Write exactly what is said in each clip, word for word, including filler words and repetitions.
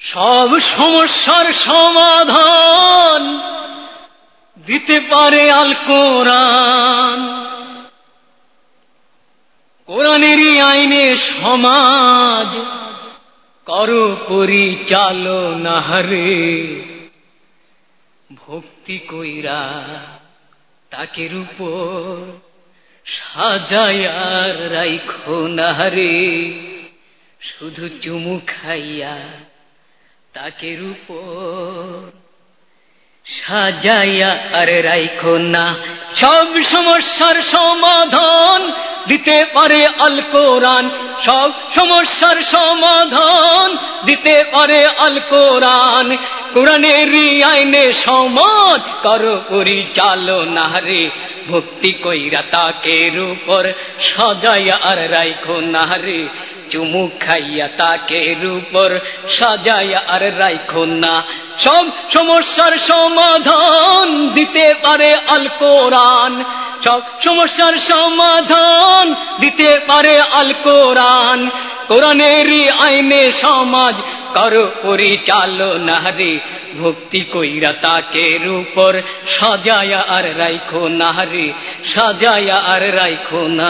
সব সমস্যার সমাধান দিতে পারে আল কোরআন। কোরআনেরই আইনে সমাজ করো পরিচালনা রে। ভক্তি কইরা তাকে উপর সাজায়ার রাইখো না রে। শুধু চুমু খাইয়া তাকে উপর সাজাইয়া আর রাইখো না। সব সমস্যার সমাধান দিতে পারে আল কোরআন। সব সমস্যার সমাধান দিতে পারে আল কোরআন। কোরআনের আইনে সমাজ করো পরিচালনা রে। ভক্তি কইরা তাকে উপর সাজাইয়া আর রাইখো না রে। চুমু খাইয়া তাকে উপর সাজাইয়া আর রাইখো না। সব সমস্যার সমাধান দিতে পারে আল কোরআন। সব সমস্যার সমাধান দিতে পারে আল কোরআন। কোরআনের আইনে সমাজ করো পরিচালনা রে। ভক্তি কইরা তাকে উপর সাজায়া আর রাইখো না রে। সাজায়া আর রাইখো না।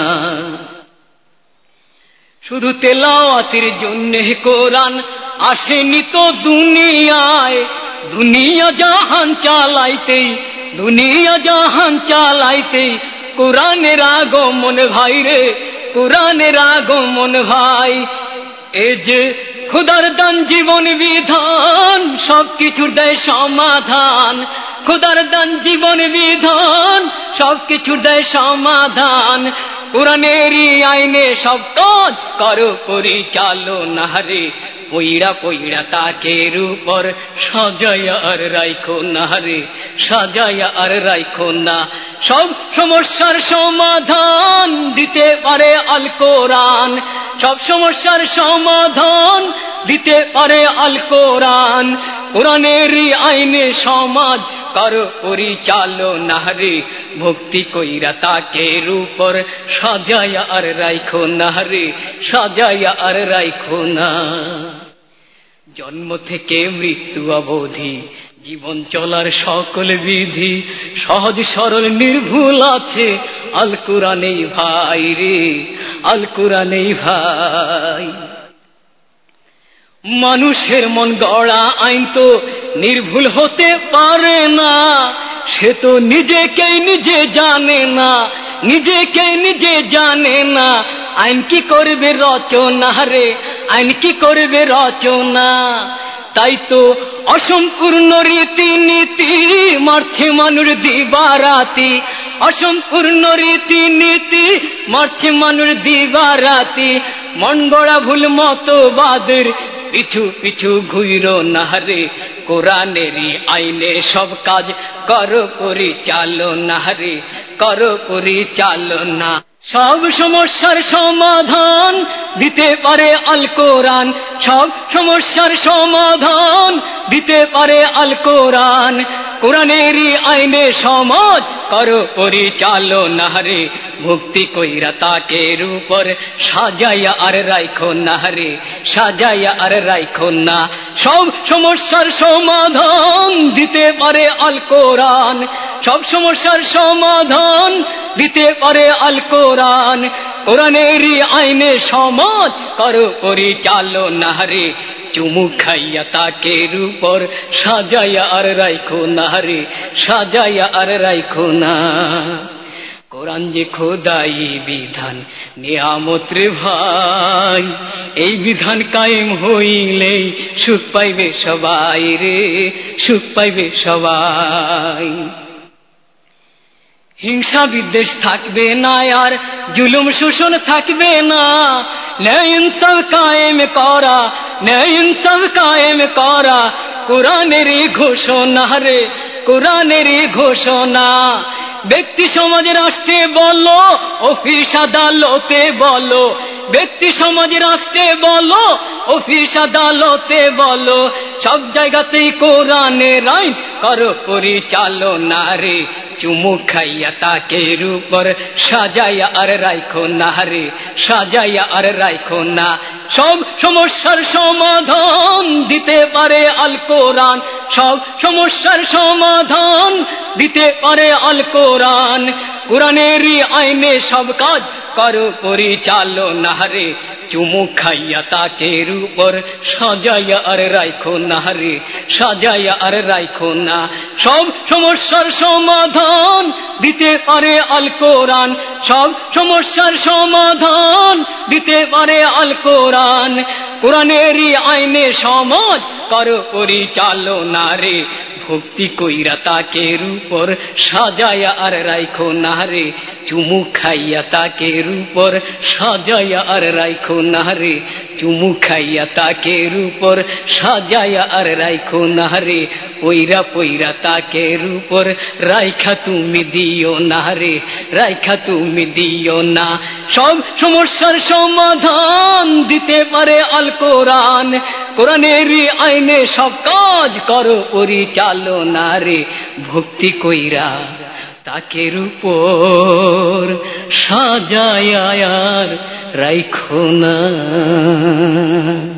শুধু তেলাওয়াতের জন্যে কোরআন আসেনি তো দুনিয়ায়। দুনিয়া জাহান চালাইতে দুনিয়া জাহান চালাইতে কোরআনের আগমন ভাই রে। কোরআনের আগমন ভাই। এ যে খোদার দান জীবন বিধান সব কিছুর দেয় সমাধান। খোদার দান জীবন বিধান সব কিছুর দেয় সমাধান। কোরআনেরই আইনে সব কাজ করো পরিচালনা রে। পইড়া পইড়া তাকে উপর সাজায়া আর রাইখো না রে। সাজায়া আর রাইখো না। সব সমস্যার সমাধান দিতে পারে আল কোরআন। সব সমস্যার সমাধান দিতে পারে আল কোরআন। কোরআনেরই আইনে সমাজ করো পরিচালনা রে। ভক্তি কইরা তাকে উপর সাজায়া আর রাইখো না রে। সাজায়া আর রাইখো না। জন্ম থেকে মৃত্যু অবধি জীবন চলার সকল বিধি সহজ সরল নির্ভুল আছে আল কোরআনেই ভাই রে। আল কোরআনেই ভাই। মানুষের মন গড়া আইন তো নির্ভুল হতে পারে না। সে তো নিজেকেই নিজে জানে না। নিজেকেই নিজে জানে না। আইন কি করবে রচনা রে। আইন কি করবে রচনা। তাই তো অসম্পূর্ণ রীতি নীতি মারছে মানুষ দিবারাতি। অসম্পূর্ণ রীতি নীতি মারছে মানুষ দিবারাতি। মন গড়া ভুল মতবাদের পিছু পিছু ঘুইরো না রে। কোরআনেরই আইনে সব কাজ করো পরিচালনা রে। করো পরিচালনা। সব সমস্যার সমাধান দিতে পারে আল কোরআন। সব সমস্যার সমাধান দিতে পারে আল কোরআন। কোরআনেরই আইনে সমাজ করো পরিচালনা রে। ভক্তি কইরা তাকে উপর সাজাইয়া আর রাইখো না রে। সাজাইয়া আর রাইখো না। সব সমস্যার সমাধান দিতে পারে আল কোরআন। সব সমস্যার সমাধান দিতে পারে আল কোরআন। কোরআনেরই আইনে সমাজ করো পরিচালনা রে। চুমু খাইয়া তাকে উপর সাজাইয়া আর রাইখো না রে। সাজাইয়া আর রাইখো না। কোরআন যে খোদাই বিধান নিয়ামত রে ভাই। এই বিধান কায়েম হইলে সুখ পাইবে সবাই রে। সুখ পাইবে সবাই। হিংসা বিদ্বেষ থাকবে না আর জুলুম শোষণ থাকবে না। ন্যায় ইনসাফ কায়েম করা ন্যায় ইনসাফ কায়েম করা কোরআনের ঘোষণা রে। কোরআনের ঘোষণা। ব্যক্তি সমাজ রাষ্ট্রে বলো অফিস আদালতে বলো। ব্যক্তি সমাজ রাষ্ট্রে বলো অফিস আদালতে বলো। সব জায়গাতেই কোরআনের আইন করো পরিচালনা রে। চুমু খাইয়া তাকে উপর সাজাইয়া আর রাইখো না রে। সাজাইয়া আর রাইখো না। সব সমস্যার সমাধান দিতে পারে আল কোরআন, সব সমস্যার সমাধান দিতে পারে আল কোরআন। কোরআনেরই আইনে সব কাজ করো পরিচালনা রে, চুমু খাইয়া তাকের উপর সাজাইয়া আর রাইখো না রে, সাজাইয়া আর রাইখো না। সব সমস্যার সমাধান দিতে পারে আল কোরআন, সব সমস্যার সমাধান দিতে পারে আল কোরআন। কোরআনেরই আইনে সমাজ করো পরিচালনা রে, ভক্তি কইরা তাকের উপর সাজাইয়া আর রাইখো না রে, চুমু খাইয়া তাকের উপর সাজাইয়া আর রাইখো না রে, চুমু খাইয়া তাকের উপর সাজাইয়া আর রাইখো না রে, পইরা পইরা তাকের উপর রাইখা তুমি দিও না রে, রাইখা তুমি দিও না। সব সমস্যার সমাধান দিতে পারে আল কোরআন, কোরআনেরই আইনে সব কাজ করো পরিচালনা রে, ভক্তি কইরা তাকের উপর সাজায়া আর রাইখো না।